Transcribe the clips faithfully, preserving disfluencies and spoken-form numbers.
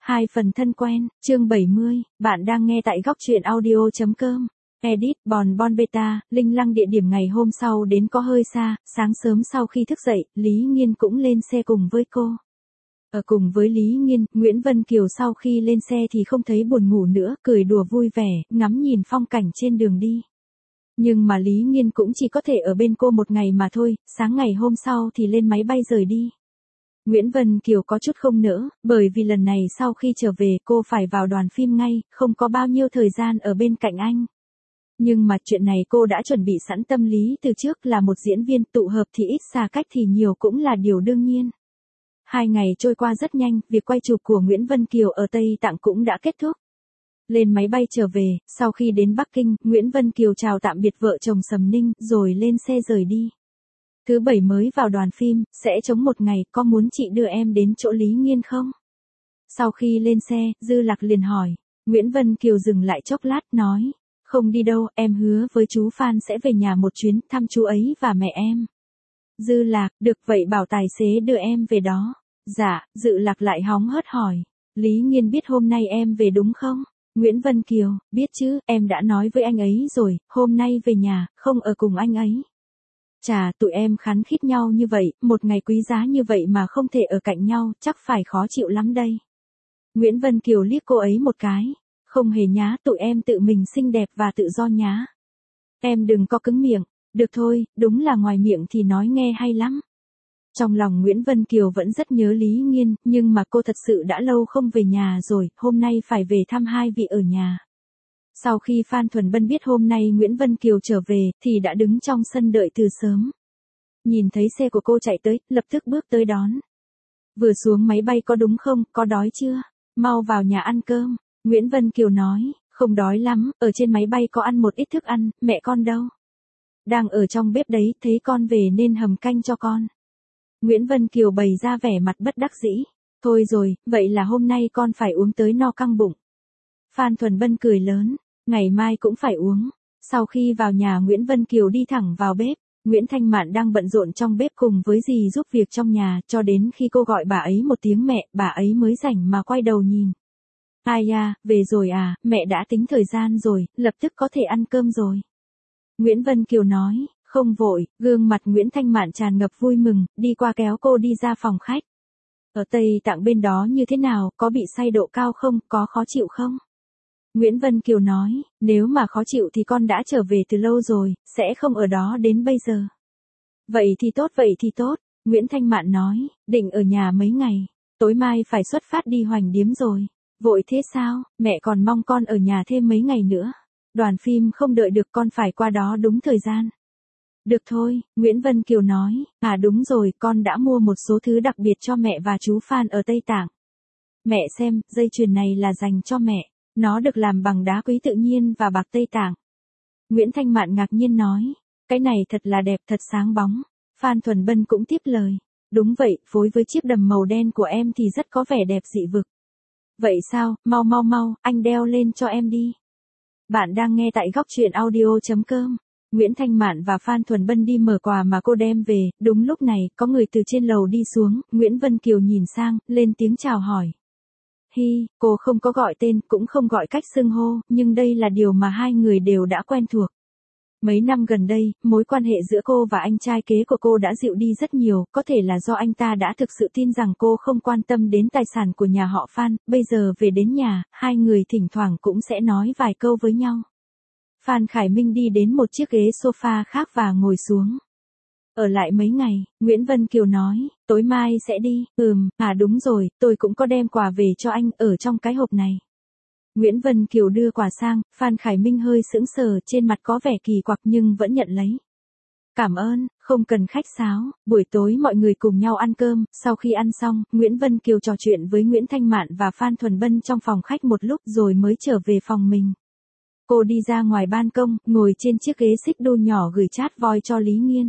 Hai phần thân quen, chương bảy mươi, bạn đang nghe tại góc truyện audio chấm com. Edit, Bòn Bon Beta, Linh Lăng địa điểm ngày hôm sau đến có hơi xa, sáng sớm sau khi thức dậy, Lý Nghiên cũng lên xe cùng với cô. Ở cùng với Lý Nghiên, Nguyễn Vân Kiều sau khi lên xe thì không thấy buồn ngủ nữa, cười đùa vui vẻ, ngắm nhìn phong cảnh trên đường đi. Nhưng mà Lý Nghiên cũng chỉ có thể ở bên cô một ngày mà thôi, sáng ngày hôm sau thì lên máy bay rời đi. Nguyễn Vân Kiều có chút không nỡ, bởi vì lần này sau khi trở về cô phải vào đoàn phim ngay, không có bao nhiêu thời gian ở bên cạnh anh. Nhưng mà chuyện này cô đã chuẩn bị sẵn tâm lý từ trước, là một diễn viên tụ hợp thì ít xa cách thì nhiều cũng là điều đương nhiên. Hai ngày trôi qua rất nhanh, việc quay chụp của Nguyễn Vân Kiều ở Tây Tạng cũng đã kết thúc. Lên máy bay trở về, sau khi đến Bắc Kinh, Nguyễn Vân Kiều chào tạm biệt vợ chồng Sầm Ninh, rồi lên xe rời đi. Thứ bảy mới vào đoàn phim, sẽ trống một ngày, có muốn chị đưa em đến chỗ Lý Nghiên không? Sau khi lên xe, Dư Lạc liền hỏi. Nguyễn Vân Kiều dừng lại chốc lát, nói. Không đi đâu, em hứa với chú Phan sẽ về nhà một chuyến, thăm chú ấy và mẹ em. Dư Lạc, được vậy bảo tài xế đưa em về đó. Dạ, Dư Lạc lại hóng hớt hỏi. Lý Nghiên biết hôm nay em về đúng không? Nguyễn Vân Kiều, biết chứ, em đã nói với anh ấy rồi, hôm nay về nhà, không ở cùng anh ấy. Chà, tụi em khắn khít nhau như vậy, một ngày quý giá như vậy mà không thể ở cạnh nhau, chắc phải khó chịu lắm đây. Nguyễn Vân Kiều liếc cô ấy một cái. Không hề nhá, tụi em tự mình xinh đẹp và tự do nhá. Em đừng có cứng miệng. Được thôi, đúng là ngoài miệng thì nói nghe hay lắm. Trong lòng Nguyễn Vân Kiều vẫn rất nhớ Lý Nghiên, nhưng mà cô thật sự đã lâu không về nhà rồi, hôm nay phải về thăm hai vị ở nhà. Sau khi Phan Thuần Bân biết hôm nay Nguyễn Vân Kiều trở về, thì đã đứng trong sân đợi từ sớm. Nhìn thấy xe của cô chạy tới, lập tức bước tới đón. Vừa xuống máy bay có đúng không, có đói chưa? Mau vào nhà ăn cơm. Nguyễn Vân Kiều nói, không đói lắm, ở trên máy bay có ăn một ít thức ăn, mẹ con đâu? Đang ở trong bếp đấy, thấy con về nên hầm canh cho con. Nguyễn Vân Kiều bày ra vẻ mặt bất đắc dĩ. Thôi rồi, vậy là hôm nay con phải uống tới no căng bụng. Phan Thuần Bân cười lớn, ngày mai cũng phải uống. Sau khi vào nhà Nguyễn Vân Kiều đi thẳng vào bếp, Nguyễn Thanh Mạn đang bận rộn trong bếp cùng với dì giúp việc trong nhà, cho đến khi cô gọi bà ấy một tiếng mẹ, bà ấy mới rảnh mà quay đầu nhìn. Ai à, về rồi à, mẹ đã tính thời gian rồi, lập tức có thể ăn cơm rồi. Nguyễn Vân Kiều nói, không vội, gương mặt Nguyễn Thanh Mạn tràn ngập vui mừng, đi qua kéo cô đi ra phòng khách. Ở Tây Tạng bên đó như thế nào, có bị say độ cao không, có khó chịu không? Nguyễn Vân Kiều nói, nếu mà khó chịu thì con đã trở về từ lâu rồi, sẽ không ở đó đến bây giờ. Vậy thì tốt, vậy thì tốt, Nguyễn Thanh Mạn nói, định ở nhà mấy ngày, tối mai phải xuất phát đi Hoành Điếm rồi. Vội thế sao, mẹ còn mong con ở nhà thêm mấy ngày nữa. Đoàn phim không đợi được, con phải qua đó đúng thời gian. Được thôi, Nguyễn Vân Kiều nói, à đúng rồi, con đã mua một số thứ đặc biệt cho mẹ và chú Phan ở Tây Tạng. Mẹ xem, dây chuyền này là dành cho mẹ, nó được làm bằng đá quý tự nhiên và bạc Tây Tạng. Nguyễn Thanh Mạn ngạc nhiên nói, cái này thật là đẹp, thật sáng bóng. Phan Thuần Bân cũng tiếp lời, đúng vậy, phối với chiếc đầm màu đen của em thì rất có vẻ đẹp dị vực. Vậy sao, mau mau mau, anh đeo lên cho em đi. Bạn đang nghe tại góc truyện audio chấm com. Nguyễn Thanh Mạn và Phan Thuần Bân đi mở quà mà cô đem về, đúng lúc này, có người từ trên lầu đi xuống, Nguyễn Vân Kiều nhìn sang, lên tiếng chào hỏi. Hi, cô không có gọi tên, cũng không gọi cách xưng hô, nhưng đây là điều mà hai người đều đã quen thuộc. Mấy năm gần đây, mối quan hệ giữa cô và anh trai kế của cô đã dịu đi rất nhiều, có thể là do anh ta đã thực sự tin rằng cô không quan tâm đến tài sản của nhà họ Phan, bây giờ về đến nhà, hai người thỉnh thoảng cũng sẽ nói vài câu với nhau. Phan Khải Minh đi đến một chiếc ghế sofa khác và ngồi xuống. Ở lại mấy ngày, Nguyễn Vân Kiều nói, tối mai sẽ đi, ừm, à đúng rồi, tôi cũng có đem quà về cho anh, ở trong cái hộp này. Nguyễn Vân Kiều đưa quà sang, Phan Khải Minh hơi sững sờ, trên mặt có vẻ kỳ quặc nhưng vẫn nhận lấy. Cảm ơn, không cần khách sáo, buổi tối mọi người cùng nhau ăn cơm, sau khi ăn xong, Nguyễn Vân Kiều trò chuyện với Nguyễn Thanh Mạn và Phan Thuần Bân trong phòng khách một lúc rồi mới trở về phòng mình. Cô đi ra ngoài ban công, ngồi trên chiếc ghế xích đu nhỏ gửi chat voi cho Lý Nghiên.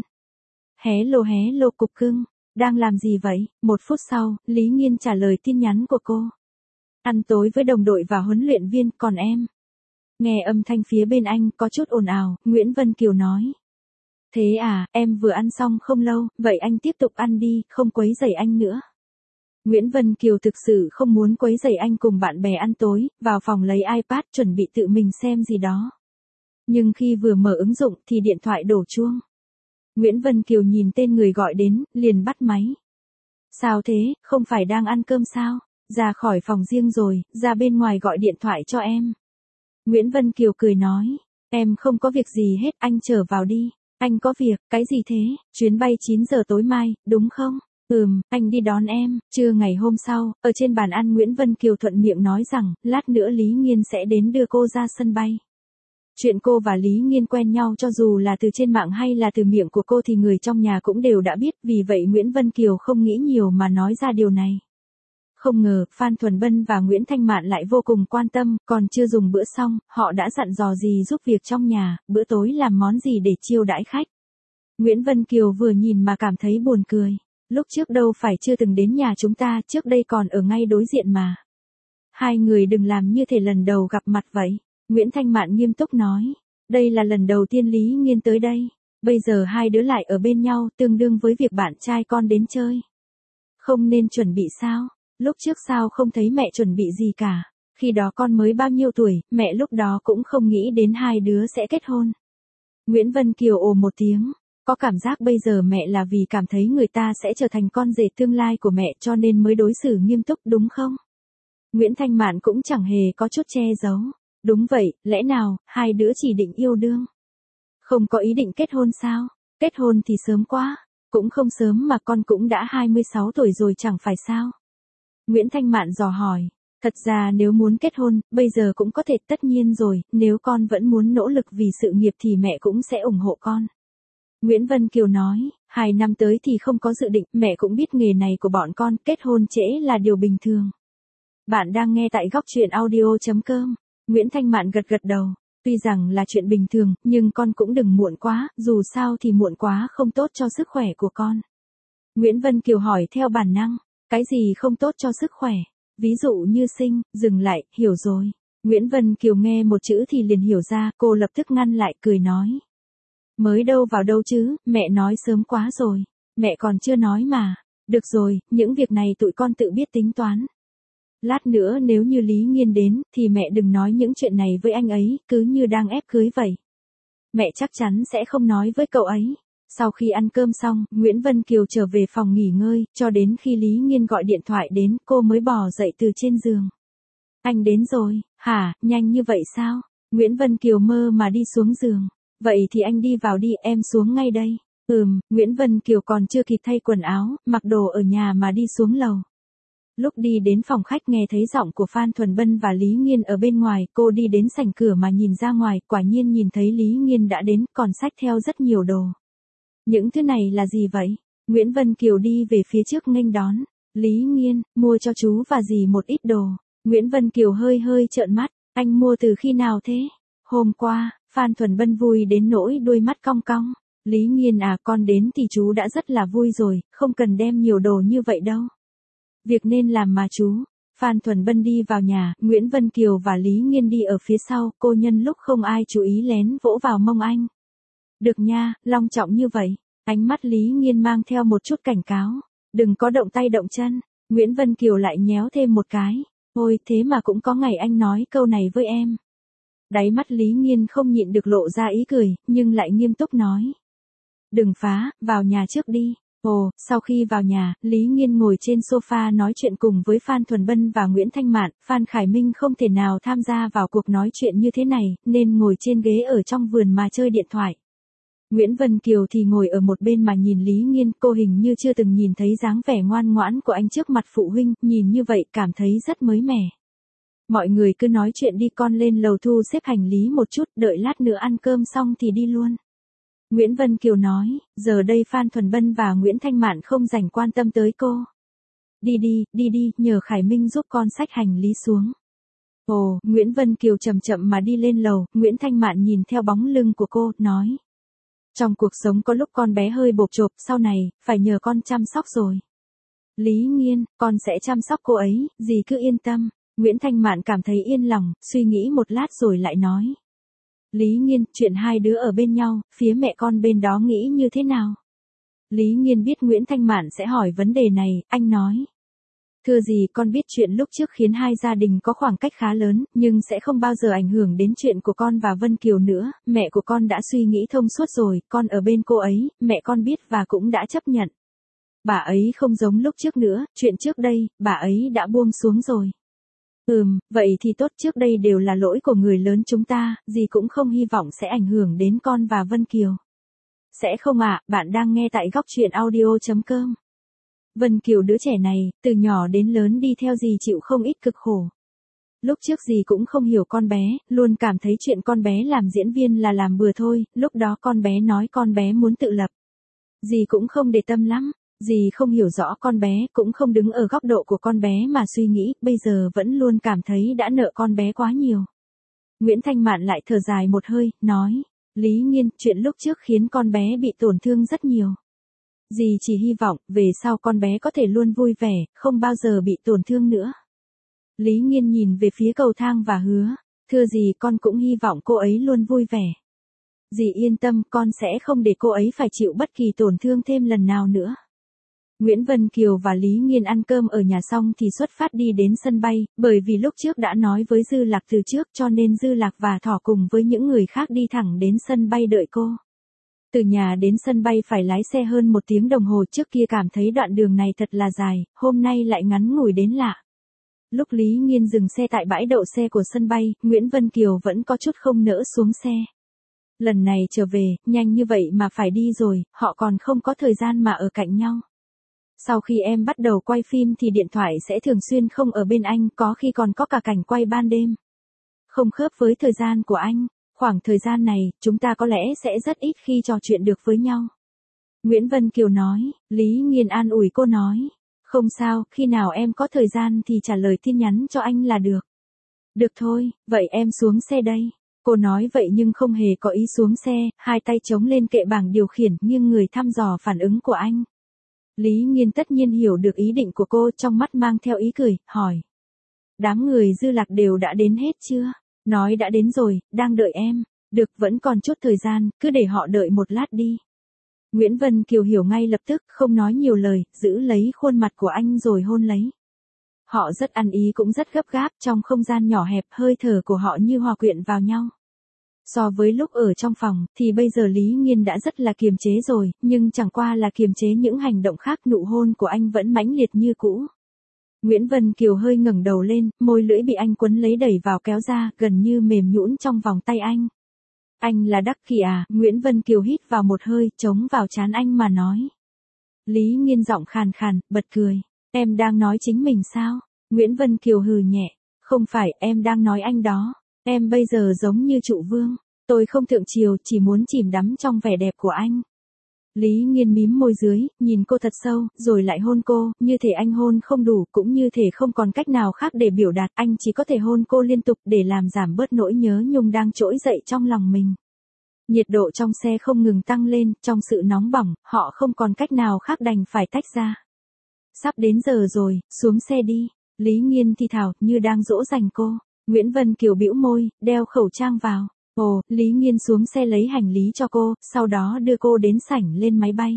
Hé lô hé lô cục cưng, đang làm gì vậy? Một phút sau, Lý Nghiên trả lời tin nhắn của cô. Ăn tối với đồng đội và huấn luyện viên, còn em? Nghe âm thanh phía bên anh có chút ồn ào, Nguyễn Vân Kiều nói. Thế à, em vừa ăn xong không lâu, vậy anh tiếp tục ăn đi, không quấy rầy anh nữa. Nguyễn Vân Kiều thực sự không muốn quấy rầy anh cùng bạn bè ăn tối, vào phòng lấy iPad chuẩn bị tự mình xem gì đó. Nhưng khi vừa mở ứng dụng thì điện thoại đổ chuông. Nguyễn Vân Kiều nhìn tên người gọi đến, liền bắt máy. Sao thế, không phải đang ăn cơm sao? Ra khỏi phòng riêng rồi, ra bên ngoài gọi điện thoại cho em. Nguyễn Vân Kiều cười nói, em không có việc gì hết, anh trở vào đi. Anh có việc, cái gì thế? Chuyến bay chín giờ tối mai, đúng không? Ừm, anh đi đón em. Trưa ngày hôm sau, ở trên bàn ăn Nguyễn Vân Kiều thuận miệng nói rằng, lát nữa Lý Nghiên sẽ đến đưa cô ra sân bay. Chuyện cô và Lý Nghiên quen nhau cho dù là từ trên mạng hay là từ miệng của cô thì người trong nhà cũng đều đã biết, vì vậy Nguyễn Vân Kiều không nghĩ nhiều mà nói ra điều này. Không ngờ, Phan Thuần Bân và Nguyễn Thanh Mạn lại vô cùng quan tâm, còn chưa dùng bữa xong, họ đã dặn dò gì giúp việc trong nhà, bữa tối làm món gì để chiêu đãi khách. Nguyễn Vân Kiều vừa nhìn mà cảm thấy buồn cười. Lúc trước đâu phải chưa từng đến nhà chúng ta, trước đây còn ở ngay đối diện mà. Hai người đừng làm như thể lần đầu gặp mặt vậy. Nguyễn Thanh Mạn nghiêm túc nói, đây là lần đầu tiên Lý Nghiên tới đây. Bây giờ hai đứa lại ở bên nhau, tương đương với việc bạn trai con đến chơi. Không nên chuẩn bị sao? Lúc trước sao không thấy mẹ chuẩn bị gì cả? Khi đó con mới bao nhiêu tuổi, mẹ lúc đó cũng không nghĩ đến hai đứa sẽ kết hôn. Nguyễn Vân Kiều ồ một tiếng. Có cảm giác bây giờ mẹ là vì cảm thấy người ta sẽ trở thành con rể tương lai của mẹ cho nên mới đối xử nghiêm túc đúng không? Nguyễn Thanh Mạn cũng chẳng hề có chút che giấu. Đúng vậy, lẽ nào, hai đứa chỉ định yêu đương? Không có ý định kết hôn sao? Kết hôn thì sớm quá. Cũng không sớm mà con cũng đã hai mươi sáu tuổi rồi chẳng phải sao? Nguyễn Thanh Mạn dò hỏi. Thật ra nếu muốn kết hôn, bây giờ cũng có thể tất nhiên rồi, nếu con vẫn muốn nỗ lực vì sự nghiệp thì mẹ cũng sẽ ủng hộ con. Nguyễn Vân Kiều nói, hai năm tới thì không có dự định, mẹ cũng biết nghề này của bọn con, kết hôn trễ là điều bình thường. Bạn đang nghe tại góc truyện audio chấm com. Nguyễn Thanh Mạn gật gật đầu, tuy rằng là chuyện bình thường, nhưng con cũng đừng muộn quá, dù sao thì muộn quá không tốt cho sức khỏe của con. Nguyễn Vân Kiều hỏi theo bản năng, cái gì không tốt cho sức khỏe? Ví dụ như sinh, dừng lại, hiểu rồi. Nguyễn Vân Kiều nghe một chữ thì liền hiểu ra, cô lập tức ngăn lại cười nói. Mới đâu vào đâu chứ, mẹ nói sớm quá rồi. Mẹ còn chưa nói mà. Được rồi, những việc này tụi con tự biết tính toán. Lát nữa nếu như Lý Nghiên đến, thì mẹ đừng nói những chuyện này với anh ấy, cứ như đang ép cưới vậy. Mẹ chắc chắn sẽ không nói với cậu ấy. Sau khi ăn cơm xong, Nguyễn Vân Kiều trở về phòng nghỉ ngơi, cho đến khi Lý Nghiên gọi điện thoại đến, cô mới bò dậy từ trên giường. Anh đến rồi, hả, nhanh như vậy sao? Nguyễn Vân Kiều mơ mà đi xuống giường. Vậy thì anh đi vào đi, em xuống ngay đây. Ừm, Nguyễn Vân Kiều còn chưa kịp thay quần áo, mặc đồ ở nhà mà đi xuống lầu. Lúc đi đến phòng khách nghe thấy giọng của Phan Thuần Bân và Lý Nghiên ở bên ngoài, cô đi đến sảnh cửa mà nhìn ra ngoài, quả nhiên nhìn thấy Lý Nghiên đã đến, còn xách theo rất nhiều đồ. Những thứ này là gì vậy? Nguyễn Vân Kiều đi về phía trước nghênh đón. Lý Nghiên, mua cho chú và dì một ít đồ. Nguyễn Vân Kiều hơi hơi trợn mắt, anh mua từ khi nào thế? Hôm qua. Phan Thuần Bân vui đến nỗi đuôi mắt cong cong. Lý Nghiên à, con đến thì chú đã rất là vui rồi, không cần đem nhiều đồ như vậy đâu. Việc nên làm mà chú. Phan Thuần Bân đi vào nhà, Nguyễn Vân Kiều và Lý Nghiên đi ở phía sau, cô nhân lúc không ai chú ý lén vỗ vào mông anh. Được nha, long trọng như vậy. Ánh mắt Lý Nghiên mang theo một chút cảnh cáo. Đừng có động tay động chân. Nguyễn Vân Kiều lại nhéo thêm một cái. Ôi, thế mà cũng có ngày anh nói câu này với em. Đáy mắt Lý Nghiên không nhịn được lộ ra ý cười, nhưng lại nghiêm túc nói. Đừng phá, vào nhà trước đi. Ồ, sau khi vào nhà, Lý Nghiên ngồi trên sofa nói chuyện cùng với Phan Thuần Bân và Nguyễn Thanh Mạn. Phan Khải Minh không thể nào tham gia vào cuộc nói chuyện như thế này, nên ngồi trên ghế ở trong vườn mà chơi điện thoại. Nguyễn Vân Kiều thì ngồi ở một bên mà nhìn Lý Nghiên, cô hình như chưa từng nhìn thấy dáng vẻ ngoan ngoãn của anh trước mặt phụ huynh, nhìn như vậy cảm thấy rất mới mẻ. Mọi người cứ nói chuyện đi, con lên lầu thu xếp hành lý một chút, đợi lát nữa ăn cơm xong thì đi luôn. Nguyễn Vân Kiều nói, giờ đây Phan Thuần Bân và Nguyễn Thanh Mạn không dành quan tâm tới cô. Đi đi, đi đi, nhờ Khải Minh giúp con xách hành lý xuống. Ồ, Nguyễn Vân Kiều chậm chậm mà đi lên lầu, Nguyễn Thanh Mạn nhìn theo bóng lưng của cô, nói. Trong cuộc sống có lúc con bé hơi bộp chộp, sau này, phải nhờ con chăm sóc rồi. Lý Nghiên, con sẽ chăm sóc cô ấy, dì cứ yên tâm. Nguyễn Thanh Mạn cảm thấy yên lòng, suy nghĩ một lát rồi lại nói. Lý Nghiên, chuyện hai đứa ở bên nhau, phía mẹ con bên đó nghĩ như thế nào? Lý Nghiên biết Nguyễn Thanh Mạn sẽ hỏi vấn đề này, anh nói. Thưa dì, con biết chuyện lúc trước khiến hai gia đình có khoảng cách khá lớn, nhưng sẽ không bao giờ ảnh hưởng đến chuyện của con và Vân Kiều nữa, mẹ của con đã suy nghĩ thông suốt rồi, con ở bên cô ấy, mẹ con biết và cũng đã chấp nhận. Bà ấy không giống lúc trước nữa, chuyện trước đây, bà ấy đã buông xuống rồi. Ừm, vậy thì tốt, trước đây đều là lỗi của người lớn chúng ta, dì cũng không hy vọng sẽ ảnh hưởng đến con và Vân Kiều. Sẽ không ạ, bạn đang nghe tại góc truyện audio chấm com. Vân Kiều đứa trẻ này, từ nhỏ đến lớn đi theo dì chịu không ít cực khổ. Lúc trước dì cũng không hiểu con bé, luôn cảm thấy chuyện con bé làm diễn viên là làm bừa thôi, lúc đó con bé nói con bé muốn tự lập. Dì cũng không để tâm lắm, dì không hiểu rõ con bé, cũng không đứng ở góc độ của con bé mà suy nghĩ, bây giờ vẫn luôn cảm thấy đã nợ con bé quá nhiều. Nguyễn Thanh Mạn lại thở dài một hơi, nói, Lý Nghiên, chuyện lúc trước khiến con bé bị tổn thương rất nhiều. Dì chỉ hy vọng, về sau con bé có thể luôn vui vẻ, không bao giờ bị tổn thương nữa. Lý Nghiên nhìn về phía cầu thang và hứa, thưa dì, con cũng hy vọng cô ấy luôn vui vẻ. Dì yên tâm, con sẽ không để cô ấy phải chịu bất kỳ tổn thương thêm lần nào nữa. Nguyễn Vân Kiều và Lý Nghiên ăn cơm ở nhà xong thì xuất phát đi đến sân bay, bởi vì lúc trước đã nói với Dư Lạc từ trước cho nên Dư Lạc và Thỏ cùng với những người khác đi thẳng đến sân bay đợi cô. Từ nhà đến sân bay phải lái xe hơn một tiếng đồng hồ, trước kia cảm thấy đoạn đường này thật là dài, hôm nay lại ngắn ngủi đến lạ. Lúc Lý Nghiên dừng xe tại bãi đậu xe của sân bay, Nguyễn Vân Kiều vẫn có chút không nỡ xuống xe. Lần này trở về, nhanh như vậy mà phải đi rồi, họ còn không có thời gian mà ở cạnh nhau. Sau khi em bắt đầu quay phim thì điện thoại sẽ thường xuyên không ở bên anh, có khi còn có cả cảnh quay ban đêm. Không khớp với thời gian của anh, khoảng thời gian này, chúng ta có lẽ sẽ rất ít khi trò chuyện được với nhau. Nguyễn Vân Kiều nói, Lý Nghiên an ủi cô nói, không sao, khi nào em có thời gian thì trả lời tin nhắn cho anh là được. Được thôi, vậy em xuống xe đây. Cô nói vậy nhưng không hề có ý xuống xe, hai tay chống lên kệ bảng điều khiển, nghiêng người thăm dò phản ứng của anh. Lý Nghiên tất nhiên hiểu được ý định của cô, trong mắt mang theo ý cười, hỏi. Đám người Dư Lạc đều đã đến hết chưa? Nói đã đến rồi, đang đợi em. Được, vẫn còn chút thời gian, cứ để họ đợi một lát đi. Nguyễn Vân Kiều hiểu ngay lập tức, không nói nhiều lời, giữ lấy khuôn mặt của anh rồi hôn lấy. Họ rất ăn ý cũng rất gấp gáp, trong không gian nhỏ hẹp, hơi thở của họ như hòa quyện vào nhau. So với lúc ở trong phòng, thì bây giờ Lý Nghiên đã rất là kiềm chế rồi, nhưng chẳng qua là kiềm chế những hành động khác, nụ hôn của anh vẫn mãnh liệt như cũ. Nguyễn Vân Kiều hơi ngẩng đầu lên, môi lưỡi bị anh quấn lấy đẩy vào kéo ra, gần như mềm nhũn trong vòng tay anh. Anh là Đắc Kỷ à? Nguyễn Vân Kiều hít vào một hơi, chống vào trán anh mà nói. Lý Nghiên giọng khàn khàn, bật cười. Em đang nói chính mình sao? Nguyễn Vân Kiều hừ nhẹ. Không phải, em đang nói anh đó. Em bây giờ giống như trụ vương. Tôi không thượng triều, chỉ muốn chìm đắm trong vẻ đẹp của anh. Lý Nghiên mím môi dưới, nhìn cô thật sâu, rồi lại hôn cô, như thể anh hôn không đủ, cũng như thể không còn cách nào khác để biểu đạt, anh chỉ có thể hôn cô liên tục để làm giảm bớt nỗi nhớ nhung đang trỗi dậy trong lòng mình. Nhiệt độ trong xe không ngừng tăng lên, trong sự nóng bỏng, họ không còn cách nào khác đành phải tách ra. Sắp đến giờ rồi, xuống xe đi. Lý Nghiên thì thào, như đang dỗ dành cô. Nguyễn Vân Kiều bĩu môi, đeo khẩu trang vào. Ồ, Lý Nghiên xuống xe lấy hành lý cho cô, sau đó đưa cô đến sảnh lên máy bay.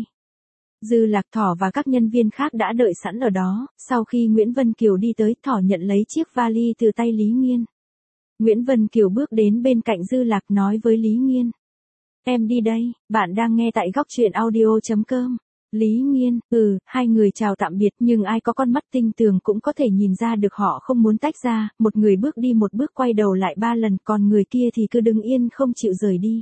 Dư Lạc, Thỏ và các nhân viên khác đã đợi sẵn ở đó, sau khi Nguyễn Vân Kiều đi tới, Thỏ nhận lấy chiếc vali từ tay Lý Nghiên. Nguyễn Vân Kiều bước đến bên cạnh Dư Lạc nói với Lý Nghiên. Em đi đây, bạn đang nghe tại góc truyện audio chấm com. Lý Nghiên, ừ, hai người chào tạm biệt nhưng ai có con mắt tinh tường cũng có thể nhìn ra được họ không muốn tách ra, một người bước đi một bước quay đầu lại ba lần, còn người kia thì cứ đứng yên không chịu rời đi.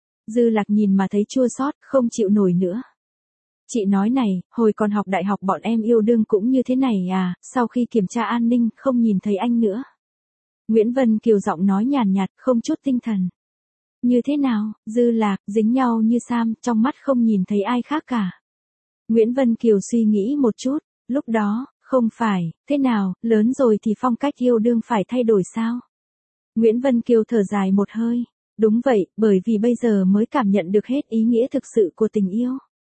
Dư Lạc nhìn mà thấy chua xót, không chịu nổi nữa. Chị nói này, hồi còn học đại học bọn em yêu đương cũng như thế này à, sau khi kiểm tra an ninh không nhìn thấy anh nữa. Nguyễn Vân Kiều giọng nói nhàn nhạt, không chút tinh thần. Như thế nào? Dư Lạc, dính nhau như Sam, trong mắt không nhìn thấy ai khác cả. Nguyễn Vân Kiều suy nghĩ một chút, lúc đó, không phải, thế nào, lớn rồi thì phong cách yêu đương phải thay đổi sao? Nguyễn Vân Kiều thở dài một hơi, đúng vậy, bởi vì bây giờ mới cảm nhận được hết ý nghĩa thực sự của tình yêu.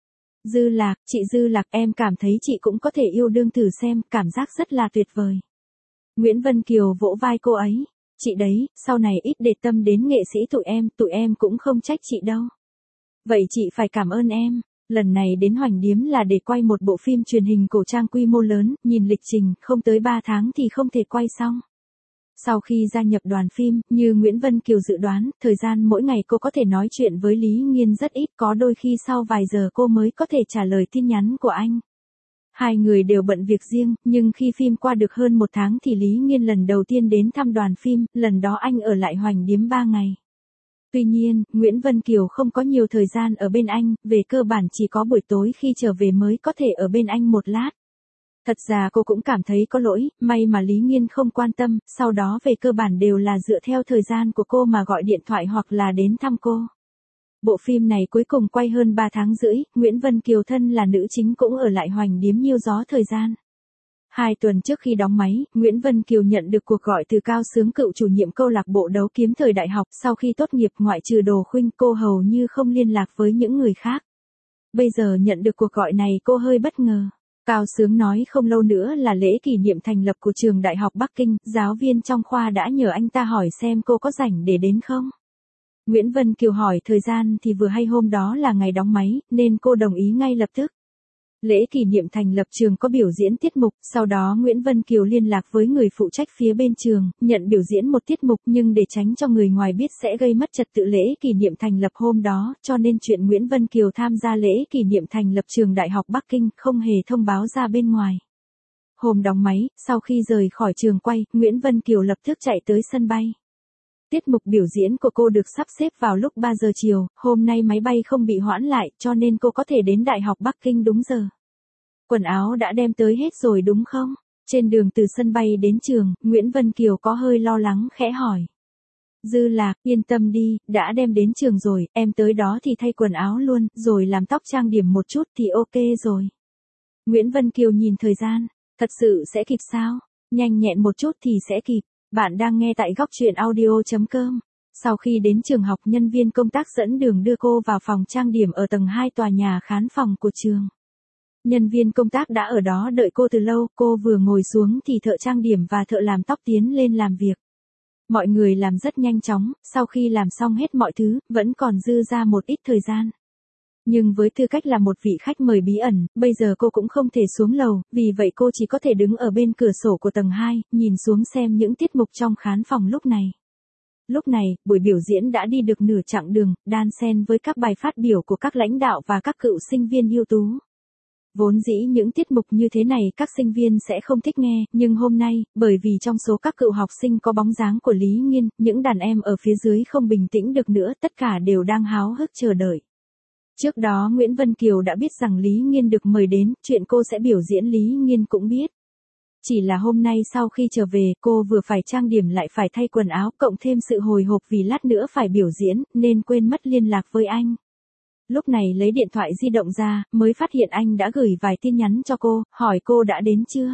Dư Lạc, chị Dư Lạc, em cảm thấy chị cũng có thể yêu đương thử xem, cảm giác rất là tuyệt vời. Nguyễn Vân Kiều vỗ vai cô ấy, chị đấy, sau này ít để tâm đến nghệ sĩ tụi em, tụi em cũng không trách chị đâu. Vậy chị phải cảm ơn em. Lần này đến Hoành Điếm là để quay một bộ phim truyền hình cổ trang quy mô lớn, nhìn lịch trình, không tới ba tháng thì không thể quay xong. Sau khi gia nhập đoàn phim, như Nguyễn Vân Kiều dự đoán, thời gian mỗi ngày cô có thể nói chuyện với Lý Nghiên rất ít, có đôi khi sau vài giờ cô mới có thể trả lời tin nhắn của anh. Hai người đều bận việc riêng, nhưng khi phim qua được hơn một tháng thì Lý Nghiên lần đầu tiên đến thăm đoàn phim, lần đó anh ở lại Hoành Điếm ba ngày. Tuy nhiên, Nguyễn Vân Kiều không có nhiều thời gian ở bên anh, về cơ bản chỉ có buổi tối khi trở về mới có thể ở bên anh một lát. Thật ra cô cũng cảm thấy có lỗi, may mà Lý Nghiên không quan tâm, sau đó về cơ bản đều là dựa theo thời gian của cô mà gọi điện thoại hoặc là đến thăm cô. Bộ phim này cuối cùng quay hơn ba tháng rưỡi, Nguyễn Vân Kiều thân là nữ chính cũng ở lại Hoành Điếm nhiêu gió thời gian. Hai tuần trước khi đóng máy, Nguyễn Vân Kiều nhận được cuộc gọi từ Cao Sướng, cựu chủ nhiệm câu lạc bộ đấu kiếm thời đại học. Sau khi tốt nghiệp ngoại trừ Đồ Khuynh, cô hầu như không liên lạc với những người khác. Bây giờ nhận được cuộc gọi này cô hơi bất ngờ. Cao Sướng nói không lâu nữa là lễ kỷ niệm thành lập của trường Đại học Bắc Kinh, giáo viên trong khoa đã nhờ anh ta hỏi xem cô có rảnh để đến không. Nguyễn Vân Kiều hỏi thời gian thì vừa hay hôm đó là ngày đóng máy, nên cô đồng ý ngay lập tức. Lễ kỷ niệm thành lập trường có biểu diễn tiết mục, sau đó Nguyễn Vân Kiều liên lạc với người phụ trách phía bên trường, nhận biểu diễn một tiết mục nhưng để tránh cho người ngoài biết sẽ gây mất trật tự lễ kỷ niệm thành lập hôm đó, cho nên chuyện Nguyễn Vân Kiều tham gia lễ kỷ niệm thành lập trường Đại học Bắc Kinh không hề thông báo ra bên ngoài. Hôm đóng máy, sau khi rời khỏi trường quay, Nguyễn Vân Kiều lập tức chạy tới sân bay. Tiết mục biểu diễn của cô được sắp xếp vào lúc ba giờ chiều, hôm nay máy bay không bị hoãn lại cho nên cô có thể đến Đại học Bắc Kinh đúng giờ. Quần áo đã đem tới hết rồi đúng không? Trên đường từ sân bay đến trường, Nguyễn Vân Kiều có hơi lo lắng khẽ hỏi. Dư Lạc, yên tâm đi, đã đem đến trường rồi, em tới đó thì thay quần áo luôn, rồi làm tóc trang điểm một chút thì ok rồi. Nguyễn Vân Kiều nhìn thời gian, thật sự sẽ kịp sao? Nhanh nhẹn một chút thì sẽ kịp. Bạn đang nghe tại góc truyện audio chấm com. Sau khi đến trường học, nhân viên công tác dẫn đường đưa cô vào phòng trang điểm ở tầng hai tòa nhà khán phòng của trường. Nhân viên công tác đã ở đó đợi cô từ lâu, cô vừa ngồi xuống thì thợ trang điểm và thợ làm tóc tiến lên làm việc. Mọi người làm rất nhanh chóng, sau khi làm xong hết mọi thứ, vẫn còn dư ra một ít thời gian. Nhưng với tư cách là một vị khách mời bí ẩn, bây giờ cô cũng không thể xuống lầu, vì vậy cô chỉ có thể đứng ở bên cửa sổ của tầng hai, nhìn xuống xem những tiết mục trong khán phòng lúc này. Lúc này, buổi biểu diễn đã đi được nửa chặng đường, đan xen với các bài phát biểu của các lãnh đạo và các cựu sinh viên ưu tú. Vốn dĩ những tiết mục như thế này các sinh viên sẽ không thích nghe, nhưng hôm nay, bởi vì trong số các cựu học sinh có bóng dáng của Lý Nghiên, những đàn em ở phía dưới không bình tĩnh được nữa, tất cả đều đang háo hức chờ đợi. Trước đó Nguyễn Vân Kiều đã biết rằng Lý Nghiên được mời đến, chuyện cô sẽ biểu diễn Lý Nghiên cũng biết. Chỉ là hôm nay sau khi trở về, cô vừa phải trang điểm lại phải thay quần áo, cộng thêm sự hồi hộp vì lát nữa phải biểu diễn, nên quên mất liên lạc với anh. Lúc này lấy điện thoại di động ra, mới phát hiện anh đã gửi vài tin nhắn cho cô, hỏi cô đã đến chưa.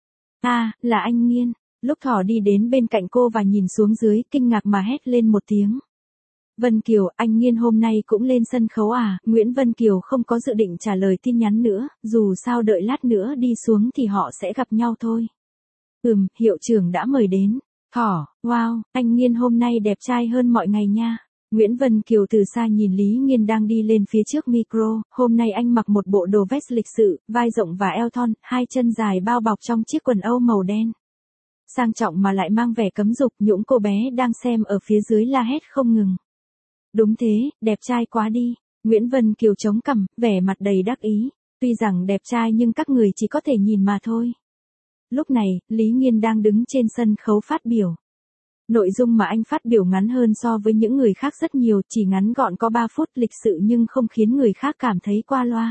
À, là anh Nghiên. Lúc thỏ đi đến bên cạnh cô và nhìn xuống dưới, kinh ngạc mà hét lên một tiếng. Vân Kiều, anh Nghiên hôm nay cũng lên sân khấu à? Nguyễn Vân Kiều không có dự định trả lời tin nhắn nữa, dù sao đợi lát nữa đi xuống thì họ sẽ gặp nhau thôi. Ừm, hiệu trưởng đã mời đến. Thỏ, wow, anh Nghiên hôm nay đẹp trai hơn mọi ngày nha. Nguyễn Vân Kiều từ xa nhìn Lý Nghiên đang đi lên phía trước micro, hôm nay anh mặc một bộ đồ vest lịch sự, vai rộng và eo thon, hai chân dài bao bọc trong chiếc quần âu màu đen. Sang trọng mà lại mang vẻ cấm dục, những cô bé đang xem ở phía dưới la hét không ngừng. Đúng thế, đẹp trai quá đi. Nguyễn Vân Kiều chống cằm, vẻ mặt đầy đắc ý. Tuy rằng đẹp trai nhưng các người chỉ có thể nhìn mà thôi. Lúc này, Lý Nghiên đang đứng trên sân khấu phát biểu. Nội dung mà anh phát biểu ngắn hơn so với những người khác rất nhiều, chỉ ngắn gọn có ba phút, lịch sự nhưng không khiến người khác cảm thấy qua loa.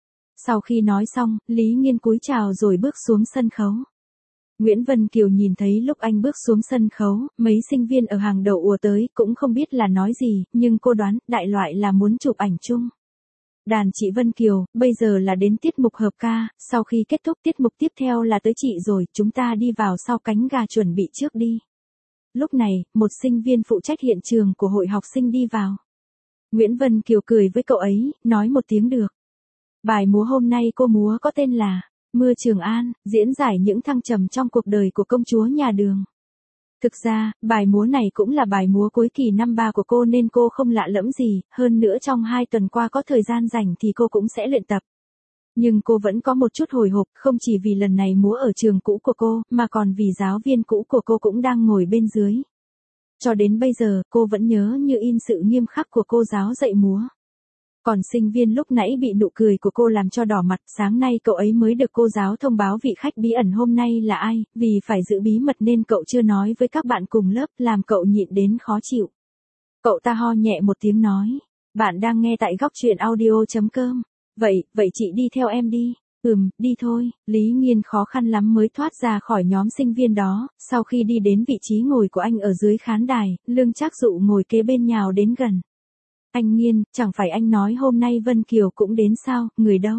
Sau khi nói xong, Lý Nghiên cúi chào rồi bước xuống sân khấu. Nguyễn Vân Kiều nhìn thấy lúc anh bước xuống sân khấu, mấy sinh viên ở hàng đầu ùa tới, cũng không biết là nói gì, nhưng cô đoán, đại loại là muốn chụp ảnh chung. Đàn chị Vân Kiều, bây giờ là đến tiết mục hợp ca, sau khi kết thúc tiết mục tiếp theo là tới chị rồi, chúng ta đi vào sau cánh gà chuẩn bị trước đi. Lúc này, một sinh viên phụ trách hiện trường của hội học sinh đi vào. Nguyễn Vân Kiều cười với cậu ấy, nói một tiếng được. Bài múa hôm nay cô múa có tên là Mưa Trường An, diễn giải những thăng trầm trong cuộc đời của công chúa nhà Đường. Thực ra, bài múa này cũng là bài múa cuối kỳ năm ba của cô nên cô không lạ lẫm gì, hơn nữa trong hai tuần qua có thời gian rảnh thì cô cũng sẽ luyện tập. Nhưng cô vẫn có một chút hồi hộp, không chỉ vì lần này múa ở trường cũ của cô, mà còn vì giáo viên cũ của cô cũng đang ngồi bên dưới. Cho đến bây giờ, cô vẫn nhớ như in sự nghiêm khắc của cô giáo dạy múa. Còn sinh viên lúc nãy bị nụ cười của cô làm cho đỏ mặt, sáng nay cậu ấy mới được cô giáo thông báo vị khách bí ẩn hôm nay là ai, vì phải giữ bí mật nên cậu chưa nói với các bạn cùng lớp, làm cậu nhịn đến khó chịu. Cậu ta ho nhẹ một tiếng nói, bạn đang nghe tại góc truyện audio.com. Vậy, vậy chị đi theo em đi. Ừm, đi thôi. Lý Nghiên khó khăn lắm mới thoát ra khỏi nhóm sinh viên đó, sau khi đi đến vị trí ngồi của anh ở dưới khán đài, Lương Trác Dụ ngồi kế bên nhào đến gần. Anh Nghiên, chẳng phải anh nói hôm nay Vân Kiều cũng đến sao, người đâu?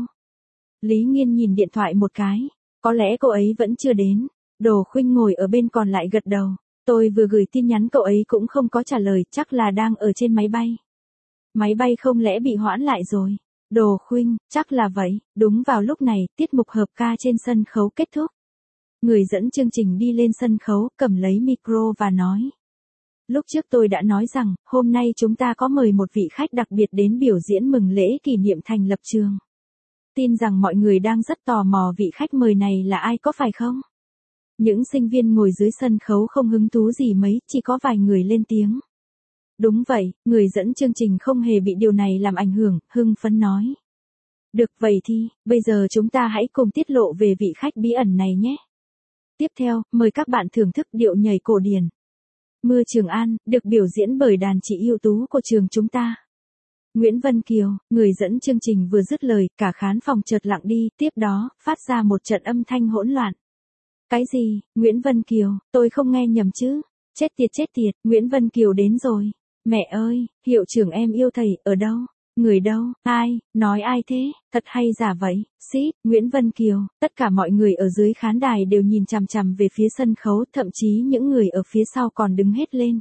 Lý Nghiên nhìn điện thoại một cái, có lẽ cô ấy vẫn chưa đến. Đồ Khuynh ngồi ở bên còn lại gật đầu, tôi vừa gửi tin nhắn cậu ấy cũng không có trả lời, chắc là đang ở trên máy bay. Máy bay không lẽ bị hoãn lại rồi? Đồ Khuynh, chắc là vậy. Đúng vào lúc này, tiết mục hợp ca trên sân khấu kết thúc. Người dẫn chương trình đi lên sân khấu, cầm lấy micro và nói. Lúc trước tôi đã nói rằng, hôm nay chúng ta có mời một vị khách đặc biệt đến biểu diễn mừng lễ kỷ niệm thành lập trường. Tin rằng mọi người đang rất tò mò vị khách mời này là ai có phải không? Những sinh viên ngồi dưới sân khấu không hứng thú gì mấy, chỉ có vài người lên tiếng. Đúng vậy, người dẫn chương trình không hề bị điều này làm ảnh hưởng, hưng phấn nói. Được vậy thì, bây giờ chúng ta hãy cùng tiết lộ về vị khách bí ẩn này nhé. Tiếp theo, mời các bạn thưởng thức điệu nhảy cổ điển. Mưa Trường An, được biểu diễn bởi đàn chị ưu tú của trường chúng ta. Nguyễn Vân Kiều, người dẫn chương trình vừa dứt lời, cả khán phòng chợt lặng đi, tiếp đó, phát ra một trận âm thanh hỗn loạn. Cái gì, Nguyễn Vân Kiều, tôi không nghe nhầm chứ? Chết tiệt chết tiệt, Nguyễn Vân Kiều đến rồi. Mẹ ơi, hiệu trưởng em yêu thầy, ở đâu? Người đâu? Ai? Nói ai thế? Thật hay giả vậy? Xít, Nguyễn Vân Kiều, tất cả mọi người ở dưới khán đài đều nhìn chằm chằm về phía sân khấu, thậm chí những người ở phía sau còn đứng hết lên.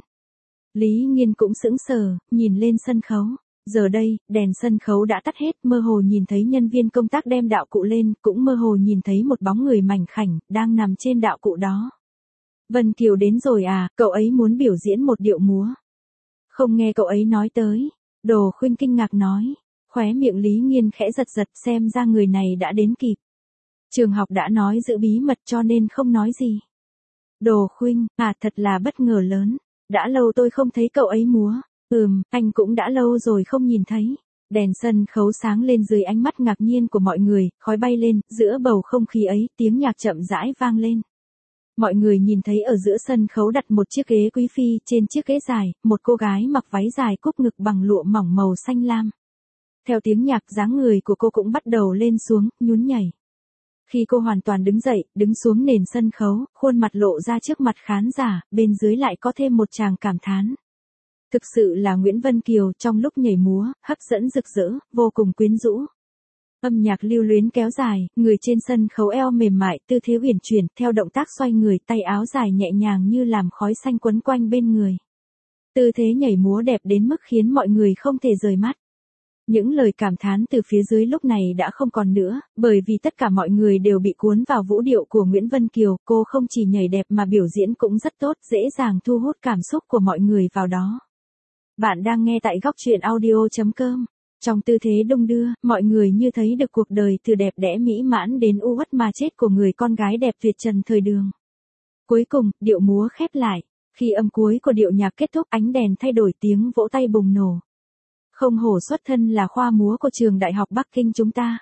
Lý Nghiên cũng sững sờ, nhìn lên sân khấu. Giờ đây, đèn sân khấu đã tắt hết, mơ hồ nhìn thấy nhân viên công tác đem đạo cụ lên, cũng mơ hồ nhìn thấy một bóng người mảnh khảnh, đang nằm trên đạo cụ đó. Vân Kiều đến rồi à, cậu ấy muốn biểu diễn một điệu múa. Không nghe cậu ấy nói tới. Đồ Khuynh kinh ngạc nói. Khóe miệng Lý Nghiên khẽ giật giật, xem ra người này đã đến kịp. Trường học đã nói giữ bí mật cho nên không nói gì. Đồ Khuynh, à thật là bất ngờ lớn. Đã lâu tôi không thấy cậu ấy múa. Ừm, anh cũng đã lâu rồi không nhìn thấy. Đèn sân khấu sáng lên dưới ánh mắt ngạc nhiên của mọi người, khói bay lên, giữa bầu không khí ấy, tiếng nhạc chậm rãi vang lên. Mọi người nhìn thấy ở giữa sân khấu đặt một chiếc ghế quý phi, trên chiếc ghế dài, một cô gái mặc váy dài cúc ngực bằng lụa mỏng màu xanh lam. Theo tiếng nhạc, dáng người của cô cũng bắt đầu lên xuống, nhún nhảy. Khi cô hoàn toàn đứng dậy, đứng xuống nền sân khấu, khuôn mặt lộ ra trước mặt khán giả, bên dưới lại có thêm một tràng cảm thán. Thực sự là Nguyễn Vân Kiều, trong lúc nhảy múa, hấp dẫn rực rỡ, vô cùng quyến rũ. Âm nhạc lưu luyến kéo dài, người trên sân khấu eo mềm mại, tư thế uyển chuyển, theo động tác xoay người, tay áo dài nhẹ nhàng như làm khói xanh quấn quanh bên người. Tư thế nhảy múa đẹp đến mức khiến mọi người không thể rời mắt. Những lời cảm thán từ phía dưới lúc này đã không còn nữa, bởi vì tất cả mọi người đều bị cuốn vào vũ điệu của Nguyễn Vân Kiều, cô không chỉ nhảy đẹp mà biểu diễn cũng rất tốt, dễ dàng thu hút cảm xúc của mọi người vào đó. Bạn đang nghe tại góc truyện audio.com. Trong tư thế đung đưa, mọi người như thấy được cuộc đời từ đẹp đẽ mỹ mãn đến u uất mà chết của người con gái đẹp tuyệt trần thời Đường. Cuối cùng, điệu múa khép lại. Khi âm cuối của điệu nhạc kết thúc, ánh đèn thay đổi, tiếng vỗ tay bùng nổ. Không hổ xuất thân là khoa múa của trường Đại học Bắc Kinh chúng ta.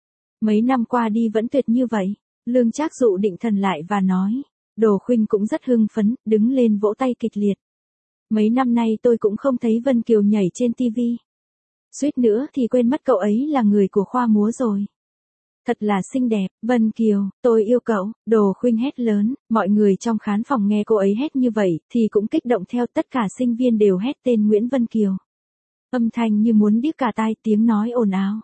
Mấy năm qua đi vẫn tuyệt như vậy. Lương Trác Dụ định thần lại và nói. Đồ Khuynh cũng rất hưng phấn, đứng lên vỗ tay kịch liệt. Mấy năm nay tôi cũng không thấy Vân Kiều nhảy trên ti vi. Suýt nữa thì quên mất cậu ấy là người của khoa múa rồi. Thật là xinh đẹp, Vân Kiều, tôi yêu cậu. Đồ Khuynh hét lớn, mọi người trong khán phòng nghe cô ấy hét như vậy, thì cũng kích động theo, tất cả sinh viên đều hét tên Nguyễn Vân Kiều. Âm thanh như muốn điếc cả tai, tiếng nói ồn ào.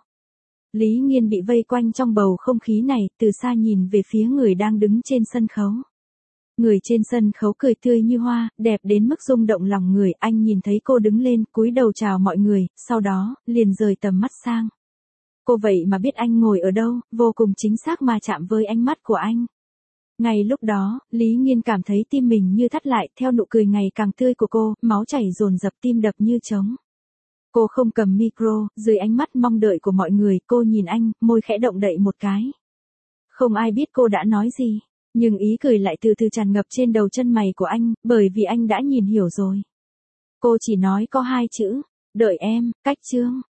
Lý Nghiên bị vây quanh trong bầu không khí này, từ xa nhìn về phía người đang đứng trên sân khấu. Người trên sân khấu cười tươi như hoa, đẹp đến mức rung động lòng người, anh nhìn thấy cô đứng lên, cúi đầu chào mọi người, sau đó, liền rời tầm mắt sang. Cô vậy mà biết anh ngồi ở đâu, vô cùng chính xác mà chạm với ánh mắt của anh. Ngay lúc đó, Lý Nghiên cảm thấy tim mình như thắt lại, theo nụ cười ngày càng tươi của cô, máu chảy dồn dập, tim đập như trống. Cô không cầm micro, dưới ánh mắt mong đợi của mọi người, cô nhìn anh, môi khẽ động đậy một cái. Không ai biết cô đã nói gì, nhưng ý cười lại từ từ tràn ngập trên đầu chân mày của anh, bởi vì anh đã nhìn hiểu rồi. Cô chỉ nói có hai chữ, đợi em, cách chương.